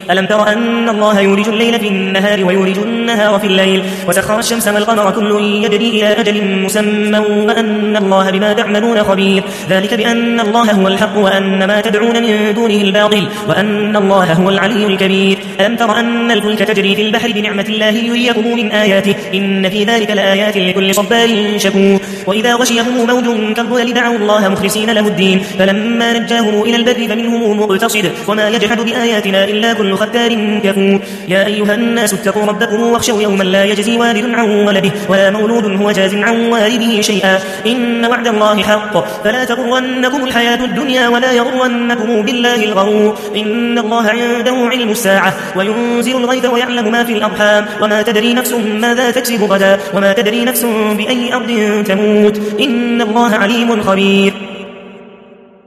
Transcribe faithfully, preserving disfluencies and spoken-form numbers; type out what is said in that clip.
ألم تر أن الله يولج الليل في النهار ويولج النهار في الليل وسخر الشمس والقمر كل يجري إلى أجل مسمى وأن الله بما تعملون خبير ذلك بأن الله هو الحق وأن ما تدعون من دونه الباطل وأن الله هو العلي الكبير ألم تر أن الفلك تجري في البحر بنعمة الله ليريكم من آياته إن في ذلك لآيات لكل صبار شكور وإذا غشيهم موج كالظلل دعوا الله مخلصين له الدين فلما نجاهم إلى البر فمنهم مقتصد وما يجحد بآياتنا إلا كل ختار كفور يا أيها الناس اتقوا ربكم واخشوا يوما لا يجزي والد عن ولده ولا مولود هو جاز عن والده شيئا إن وعد الله حق فلا تغرنكم الحياة الدنيا ولا يغرنكم بالله الغرور إن الله عنده علم الساعة وينزل الغيث ويعلم ما في الأرحام وما تدري نفس ماذا تكسب غدا وما تدري نفس بأي أرض تموت إن الله عليم خبير